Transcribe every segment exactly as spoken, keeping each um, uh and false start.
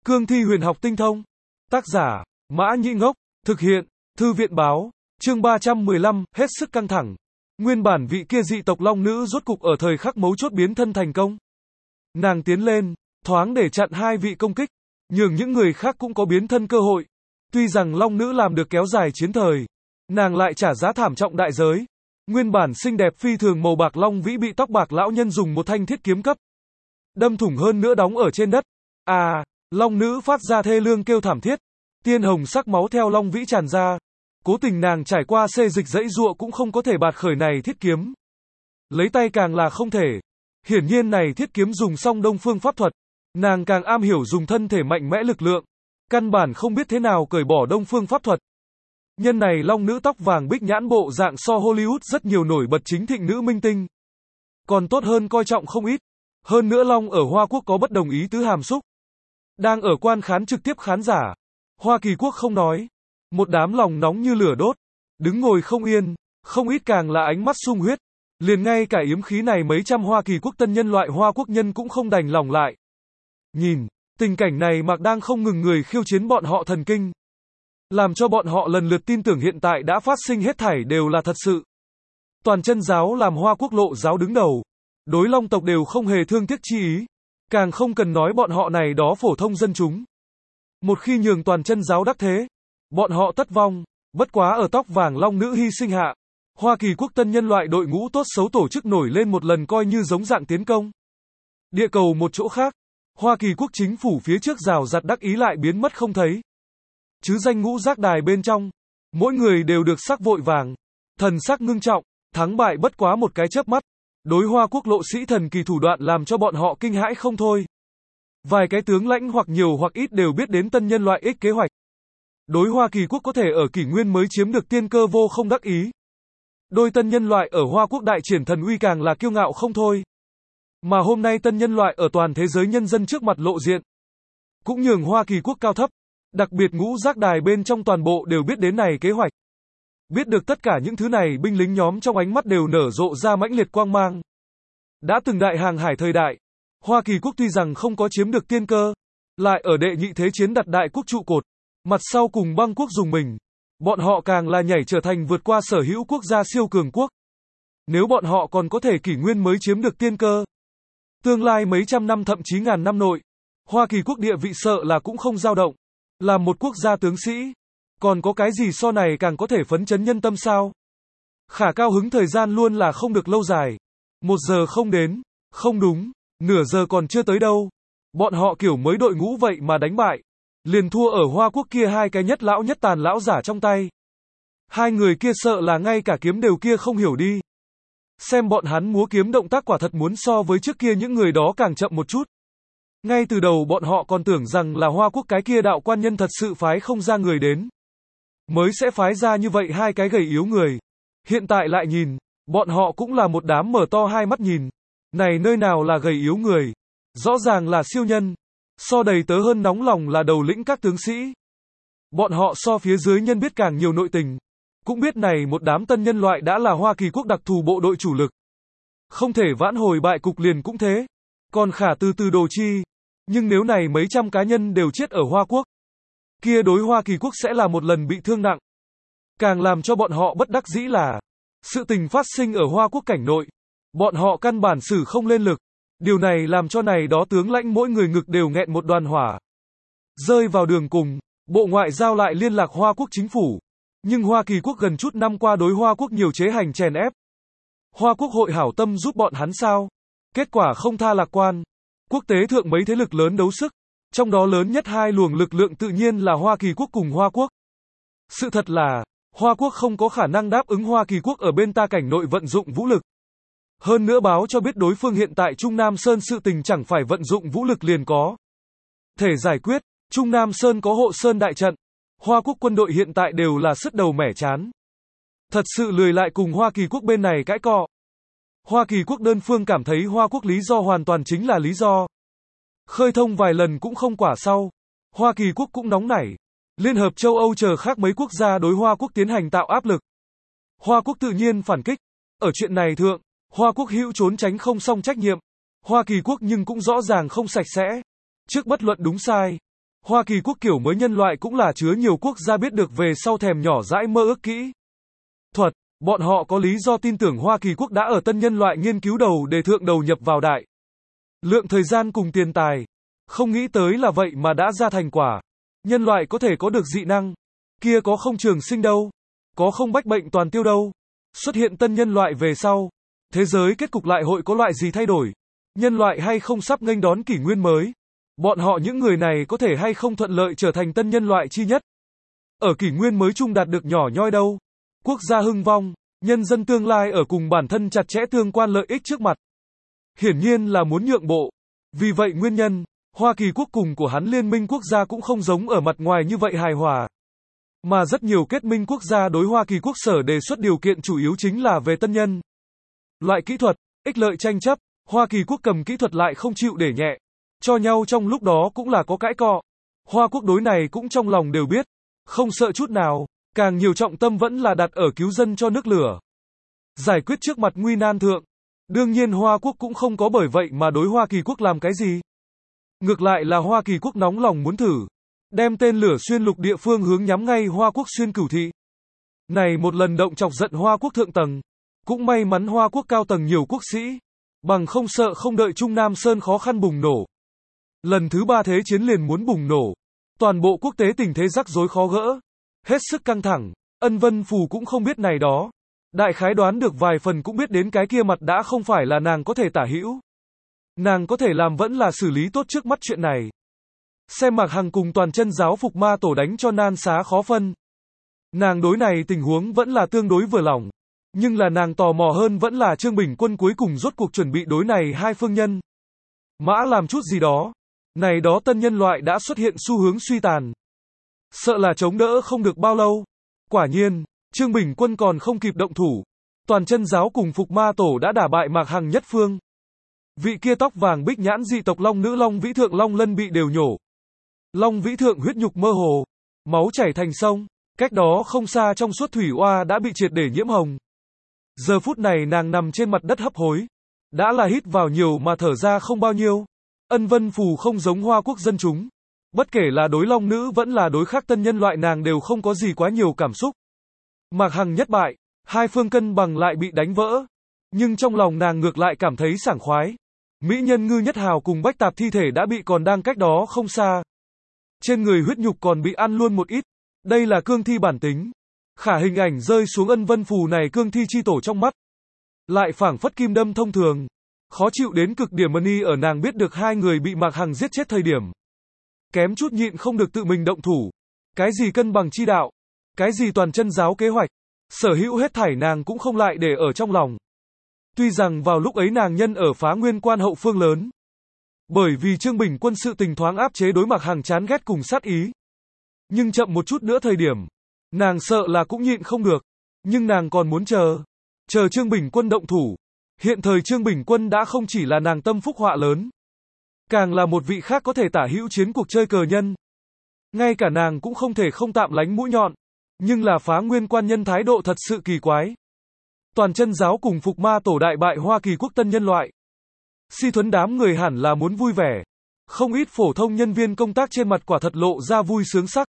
Cương thi huyền học tinh thông. Tác giả, Mã Nhĩ Ngốc. Thực hiện, Thư viện Báo. Chương ba trăm mười lăm, hết sức căng thẳng. Nguyên bản vị kia dị tộc long nữ rốt cục ở thời khắc mấu chốt biến thân thành công. Nàng tiến lên, thoáng để chặn hai vị công kích, nhường những người khác cũng có biến thân cơ hội. Tuy rằng long nữ làm được kéo dài chiến thời, nàng lại trả giá thảm trọng đại giới. Nguyên bản xinh đẹp phi thường màu bạc long vĩ bị tóc bạc lão nhân dùng một thanh thiết kiếm cấp đâm thủng, hơn nữa đóng ở trên đất. À, long nữ phát ra thê lương kêu thảm thiết, tiên hồng sắc máu theo long vĩ tràn ra. Cố tình nàng trải qua xê dịch dãy dụa cũng không có thể bạt khởi này thiết kiếm. Lấy tay càng là không thể. Hiển nhiên này thiết kiếm dùng song đông phương pháp thuật, nàng càng am hiểu dùng thân thể mạnh mẽ lực lượng, căn bản không biết thế nào cởi bỏ đông phương pháp thuật. Nhân này long nữ tóc vàng bích nhãn bộ dạng so Hollywood rất nhiều nổi bật chính thịnh nữ minh tinh. Còn tốt hơn coi trọng không ít. Hơn nữa long ở Hoa Quốc có bất đồng ý tứ hàm xúc. Đang ở quan khán trực tiếp khán giả. Hoa Kỳ Quốc không nói. Một đám lòng nóng như lửa đốt. Đứng ngồi không yên. Không ít càng là ánh mắt sung huyết. Liền ngay cả yếm khí này mấy trăm Hoa Kỳ Quốc tân nhân loại Hoa Quốc nhân cũng không đành lòng lại. Nhìn, tình cảnh này mặc đang không ngừng người khiêu chiến bọn họ thần kinh. Làm cho bọn họ lần lượt tin tưởng hiện tại đã phát sinh hết thảy đều là thật sự. Toàn chân giáo làm Hoa Quốc lộ giáo đứng đầu. Đối long tộc đều không hề thương tiếc chi ý. Càng không cần nói bọn họ này đó phổ thông dân chúng. Một khi nhường toàn chân giáo đắc thế, bọn họ tất vong. Bất quá ở tóc vàng long nữ hy sinh hạ, Hoa Kỳ Quốc tân nhân loại đội ngũ tốt xấu tổ chức nổi lên một lần coi như giống dạng tiến công. Địa cầu một chỗ khác, Hoa Kỳ Quốc chính phủ phía trước rào rạt đắc ý lại biến mất không thấy. Chứ danh ngũ giác đài bên trong, mỗi người đều được sắc vội vàng, thần sắc ngưng trọng, thắng bại bất quá một cái chớp mắt. Đối Hoa Quốc lộ sĩ thần kỳ thủ đoạn làm cho bọn họ kinh hãi không thôi. Vài cái tướng lãnh hoặc nhiều hoặc ít đều biết đến tân nhân loại ích kế hoạch. Đối Hoa Kỳ Quốc có thể ở kỷ nguyên mới chiếm được tiên cơ vô không đắc ý. Đôi tân nhân loại ở Hoa Quốc đại triển thần uy càng là kiêu ngạo không thôi. Mà hôm nay tân nhân loại ở toàn thế giới nhân dân trước mặt lộ diện, cũng nhường Hoa Kỳ Quốc cao thấp, đặc biệt ngũ giác đài bên trong toàn bộ đều biết đến này kế hoạch. Biết được tất cả những thứ này, binh lính nhóm trong ánh mắt đều nở rộ ra mãnh liệt quang mang. Đã từng đại hàng hải thời đại, Hoa Kỳ Quốc tuy rằng không có chiếm được tiên cơ, lại ở đệ nhị thế chiến đặt đại quốc trụ cột, mặt sau cùng băng quốc dùng mình. Bọn họ càng là nhảy trở thành vượt qua sở hữu quốc gia siêu cường quốc. Nếu bọn họ còn có thể kỷ nguyên mới chiếm được tiên cơ, tương lai mấy trăm năm thậm chí ngàn năm nội, Hoa Kỳ Quốc địa vị sợ là cũng không dao động. Là một quốc gia tướng sĩ, còn có cái gì so này càng có thể phấn chấn nhân tâm sao? Khả cao hứng thời gian luôn là không được lâu dài. Một giờ không đến, không đúng, nửa giờ còn chưa tới đâu. Bọn họ kiểu mới đội ngũ vậy mà đánh bại. Liền thua ở Hoa Quốc kia hai cái nhất lão nhất tàn lão giả trong tay. Hai người kia sợ là ngay cả kiếm đều kia không hiểu đi. Xem bọn hắn múa kiếm động tác quả thật muốn so với trước kia những người đó càng chậm một chút. Ngay từ đầu bọn họ còn tưởng rằng là Hoa Quốc cái kia đạo quan nhân thật sự phái không ra người đến, mới sẽ phái ra như vậy hai cái gầy yếu người. Hiện tại lại nhìn, bọn họ cũng là một đám mở to hai mắt nhìn. Này nơi nào là gầy yếu người, rõ ràng là siêu nhân. So đầy tớ hơn nóng lòng là đầu lĩnh các tướng sĩ. Bọn họ so phía dưới nhân biết càng nhiều nội tình. Cũng biết này một đám tân nhân loại đã là Hoa Kỳ Quốc đặc thù bộ đội chủ lực. Không thể vãn hồi bại cục liền cũng thế. Còn khả từ từ đồ chi. Nhưng nếu này mấy trăm cá nhân đều chết ở Hoa Quốc, kia đối Hoa Kỳ Quốc sẽ là một lần bị thương nặng. Càng làm cho bọn họ bất đắc dĩ là, sự tình phát sinh ở Hoa Quốc cảnh nội, bọn họ căn bản xử không lên lực. Điều này làm cho này đó tướng lãnh mỗi người ngực đều nghẹn một đoàn hỏa. Rơi vào đường cùng, Bộ Ngoại giao lại liên lạc Hoa Quốc chính phủ. Nhưng Hoa Kỳ Quốc gần chút năm qua đối Hoa Quốc nhiều chế hành chèn ép. Hoa Quốc hội hảo tâm giúp bọn hắn sao? Kết quả không tha lạc quan. Quốc tế thượng mấy thế lực lớn đấu sức, trong đó lớn nhất hai luồng lực lượng tự nhiên là Hoa Kỳ Quốc cùng Hoa Quốc. Sự thật là, Hoa Quốc không có khả năng đáp ứng Hoa Kỳ Quốc ở bên ta cảnh nội vận dụng vũ lực. Hơn nữa báo cho biết đối phương hiện tại Trung Nam Sơn sự tình chẳng phải vận dụng vũ lực liền có thể giải quyết. Trung Nam Sơn có hộ sơn đại trận. Hoa Quốc quân đội hiện tại đều là sứt đầu mẻ chán. Thật sự lười lại cùng Hoa Kỳ Quốc bên này cãi cọ. Hoa Kỳ Quốc đơn phương cảm thấy Hoa Quốc lý do hoàn toàn chính là lý do. Khơi thông vài lần cũng không quả sau. Hoa Kỳ Quốc cũng nóng nảy. Liên hợp châu Âu chờ khác mấy quốc gia đối Hoa Quốc tiến hành tạo áp lực. Hoa Quốc tự nhiên phản kích. Ở chuyện này thượng, Hoa Quốc hữu trốn tránh không xong trách nhiệm. Hoa Kỳ Quốc nhưng cũng rõ ràng không sạch sẽ. Trước bất luận đúng sai, Hoa Kỳ quốc kiểu mới nhân loại cũng là chứa nhiều quốc gia biết được về sau thèm nhỏ dãi mơ ước kỹ thuật. Bọn họ có lý do tin tưởng Hoa Kỳ quốc đã ở tân nhân loại nghiên cứu đầu để thượng đầu nhập vào đại lượng thời gian cùng tiền tài. Không nghĩ tới là vậy mà đã ra thành quả. Nhân loại có thể có được dị năng. Kia có không trường sinh đâu. Có không bách bệnh toàn tiêu đâu. Xuất hiện tân nhân loại về sau. Thế giới kết cục lại hội có loại gì thay đổi? Nhân loại hay không sắp nghênh đón kỷ nguyên mới? Bọn họ những người này có thể hay không thuận lợi trở thành tân nhân loại chi nhất? Ở kỷ nguyên mới chung đạt được nhỏ nhoi đâu? Quốc gia hưng vong, nhân dân tương lai ở cùng bản thân chặt chẽ tương quan lợi ích trước mặt. Hiển nhiên là muốn nhượng bộ. Vì vậy nguyên nhân, Hoa Kỳ quốc cùng của hắn liên minh quốc gia cũng không giống ở mặt ngoài như vậy hài hòa. Mà rất nhiều kết minh quốc gia đối Hoa Kỳ quốc sở đề xuất điều kiện chủ yếu chính là về tân nhân loại kỹ thuật, ích lợi tranh chấp. Hoa Kỳ quốc cầm kỹ thuật lại không chịu để nhẹ cho nhau, trong lúc đó cũng là có cãi cọ. Hoa quốc đối này cũng trong lòng đều biết, không sợ chút nào, càng nhiều trọng tâm vẫn là đặt ở cứu dân cho nước lửa, giải quyết trước mặt nguy nan thượng. Đương nhiên Hoa quốc cũng không có bởi vậy mà đối Hoa Kỳ quốc làm cái gì. Ngược lại là Hoa Kỳ quốc nóng lòng muốn thử đem tên lửa xuyên lục địa phương hướng nhắm ngay Hoa quốc xuyên cửu thị. Này một lần động chọc giận Hoa quốc thượng tầng. Cũng may mắn Hoa quốc cao tầng nhiều quốc sĩ, bằng không sợ không đợi Trung Nam Sơn khó khăn bùng nổ. Lần thứ ba thế chiến liền muốn bùng nổ. Toàn bộ quốc tế tình thế rắc rối khó gỡ. Hết sức căng thẳng. Ân Vân Phù cũng không biết này đó. Đại khái đoán được vài phần cũng biết đến cái kia mặt đã không phải là nàng có thể tả hữu. Nàng có thể làm vẫn là xử lý tốt trước mắt chuyện này. Xem Mạc Hằng cùng toàn chân giáo phục ma tổ đánh cho nan xá khó phân. Nàng đối này tình huống vẫn là tương đối vừa lòng. Nhưng là nàng tò mò hơn vẫn là Trương Bình Quân cuối cùng rốt cuộc chuẩn bị đối này hai phương nhân mã làm chút gì đó. Này đó tân nhân loại đã xuất hiện xu hướng suy tàn. Sợ là chống đỡ không được bao lâu. Quả nhiên, Trương Bình Quân còn không kịp động thủ. Toàn chân giáo cùng phục ma tổ đã đả bại Mạc Hằng nhất phương. Vị kia tóc vàng bích nhãn dị tộc Long nữ Long Vĩ Thượng Long Lân bị đều nhổ. Long Vĩ Thượng huyết nhục mơ hồ. Máu chảy thành sông. Cách đó không xa trong suốt thủy oa đã bị triệt để nhiễm hồng. Giờ phút này nàng nằm trên mặt đất hấp hối. Đã là hít vào nhiều mà thở ra không bao nhiêu. Ân Vân Phù không giống Hoa quốc dân chúng. Bất kể là đối Long nữ vẫn là đối khác tân nhân loại nàng đều không có gì quá nhiều cảm xúc. Mạc Hằng nhất bại, hai phương cân bằng lại bị đánh vỡ. Nhưng trong lòng nàng ngược lại cảm thấy sảng khoái. Mỹ nhân Ngư Nhất Hào cùng Bách Tạp thi thể đã bị còn đang cách đó không xa. Trên người huyết nhục còn bị ăn luôn một ít. Đây là cương thi bản tính. Khả hình ảnh rơi xuống Ân Vân Phù này cương thi chi tổ trong mắt. Lại phảng phất kim đâm thông thường. Khó chịu đến cực điểm Mani ở nàng biết được hai người bị Mạc Hằng giết chết thời điểm. Kém chút nhịn không được tự mình động thủ. Cái gì cân bằng chi đạo. Cái gì toàn chân giáo kế hoạch. Sở hữu hết thảy nàng cũng không lại để ở trong lòng. Tuy rằng vào lúc ấy nàng nhân ở Phá Nguyên Quan hậu phương lớn. Bởi vì Trương Bình Quân sự tình thoáng áp chế đối Mạc Hằng chán ghét cùng sát ý. Nhưng chậm một chút nữa thời điểm. Nàng sợ là cũng nhịn không được. Nhưng nàng còn muốn chờ. Chờ Trương Bình Quân động thủ. Hiện thời Trương Bình Quân đã không chỉ là nàng tâm phúc họa lớn. Càng là một vị khác có thể tả hữu chiến cuộc chơi cờ nhân. Ngay cả nàng cũng không thể không tạm lánh mũi nhọn. Nhưng là Phá Nguyên Quan nhân thái độ thật sự kỳ quái. Toàn chân giáo cùng phục ma tổ đại bại Hoa Kỳ quốc tân nhân loại. Si Thuấn đám người hẳn là muốn vui vẻ. Không ít phổ thông nhân viên công tác trên mặt quả thật lộ ra vui sướng sắc.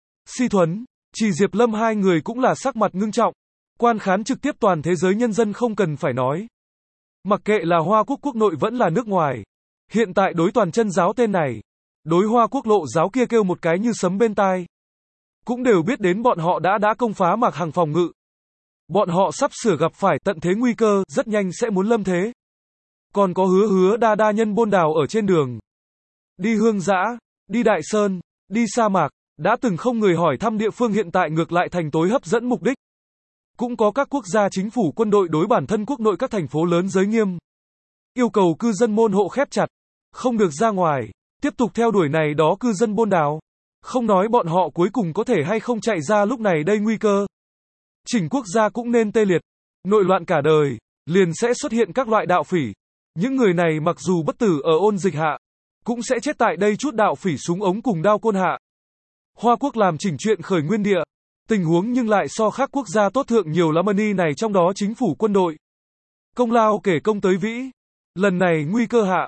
Si Thuấn, Chỉ Diệp Lâm hai người cũng là sắc mặt ngưng trọng. Quan khán trực tiếp toàn thế giới nhân dân không cần phải nói. Mặc kệ là Hoa quốc quốc nội vẫn là nước ngoài. Hiện tại đối toàn chân giáo tên này. Đối Hoa quốc lộ giáo kia kêu một cái như sấm bên tai. Cũng đều biết đến bọn họ đã đã công phá Mạc Hằng phòng ngự. Bọn họ sắp sửa gặp phải tận thế nguy cơ, rất nhanh sẽ muốn lâm thế. Còn có hứa hứa đa đa nhân bôn đào ở trên đường. Đi hương dã, đi đại sơn, đi sa mạc, đã từng không người hỏi thăm địa phương hiện tại ngược lại thành tối hấp dẫn mục đích. Cũng có các quốc gia chính phủ quân đội đối bản thân quốc nội các thành phố lớn giới nghiêm. Yêu cầu cư dân môn hộ khép chặt, không được ra ngoài, tiếp tục theo đuổi này đó cư dân bôn đào. Không nói bọn họ cuối cùng có thể hay không chạy ra lúc này đây nguy cơ. Chỉnh quốc gia cũng nên tê liệt, nội loạn cả đời, liền sẽ xuất hiện các loại đạo phỉ. Những người này mặc dù bất tử ở ôn dịch hạ, cũng sẽ chết tại đây chút đạo phỉ súng ống cùng đao côn hạ. Hoa quốc làm chỉnh chuyện khởi nguyên địa, tình huống nhưng lại so khác quốc gia tốt thượng nhiều lắm Mani này trong đó chính phủ quân đội. Công lao kể công tới vĩ. Lần này nguy cơ hạ,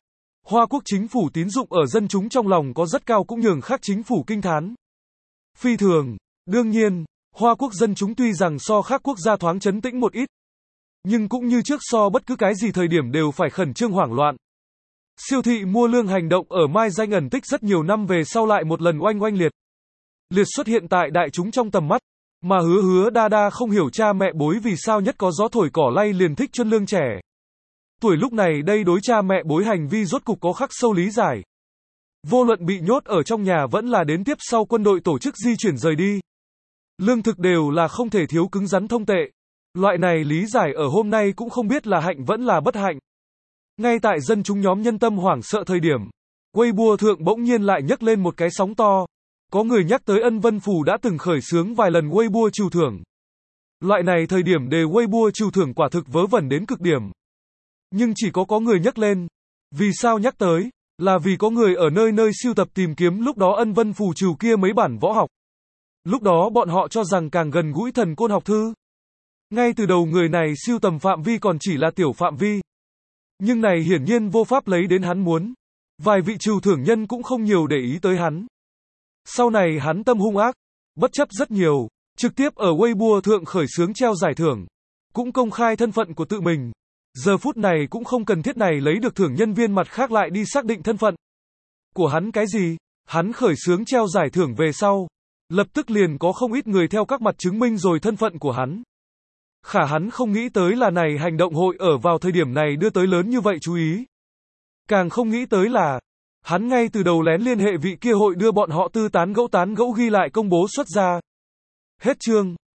Hoa Quốc chính phủ tín dụng ở dân chúng trong lòng có rất cao cũng nhường khác chính phủ kinh thán. Phi thường, đương nhiên, Hoa Quốc dân chúng tuy rằng so khác quốc gia thoáng trấn tĩnh một ít, nhưng cũng như trước so bất cứ cái gì thời điểm đều phải khẩn trương hoảng loạn. Siêu thị mua lương hành động ở Mai Danh ẩn tích rất nhiều năm về sau lại một lần oanh oanh liệt. Liệt xuất hiện tại đại chúng trong tầm mắt, mà hứa hứa đa đa không hiểu cha mẹ bối vì sao nhất có gió thổi cỏ lay liền thích chân lương trẻ. Tuổi lúc này đây đối cha mẹ bối hành vi rốt cục có khắc sâu lý giải. Vô luận bị nhốt ở trong nhà vẫn là đến tiếp sau quân đội tổ chức di chuyển rời đi. Lương thực đều là không thể thiếu cứng rắn thông tệ. Loại này lý giải ở hôm nay cũng không biết là hạnh vẫn là bất hạnh. Ngay tại dân chúng nhóm nhân tâm hoảng sợ thời điểm, Weibo thượng bỗng nhiên lại nhấc lên một cái sóng to. Có người nhắc tới Ân Vân Phù đã từng khởi xướng vài lần Weibo trừu thưởng. Loại này thời điểm đề Weibo trừu thưởng quả thực vớ vẩn đến cực điểm. Nhưng chỉ có có người nhắc lên. Vì sao nhắc tới? Là vì có người ở nơi nơi sưu tập tìm kiếm lúc đó Ân Vân Phù trừu kia mấy bản võ học. Lúc đó bọn họ cho rằng càng gần gũi thần côn học thư. Ngay từ đầu người này sưu tầm phạm vi còn chỉ là tiểu phạm vi. Nhưng này hiển nhiên vô pháp lấy đến hắn muốn. Vài vị trừu thưởng nhân cũng không nhiều để ý tới hắn. Sau này hắn tâm hung ác, bất chấp rất nhiều, trực tiếp ở Weibo thượng khởi xướng treo giải thưởng, cũng công khai thân phận của tự mình. Giờ phút này cũng không cần thiết này lấy được thưởng nhân viên mặt khác lại đi xác định thân phận của hắn cái gì, hắn khởi xướng treo giải thưởng về sau, lập tức liền có không ít người theo các mặt chứng minh rồi thân phận của hắn. Khả hắn không nghĩ tới là này hành động hội ở vào thời điểm này đưa tới lớn như vậy chú ý. Càng không nghĩ tới là, hắn ngay từ đầu lén liên hệ vị kia hội đưa bọn họ tư tán gẫu tán gẫu ghi lại công bố xuất ra. Hết chương.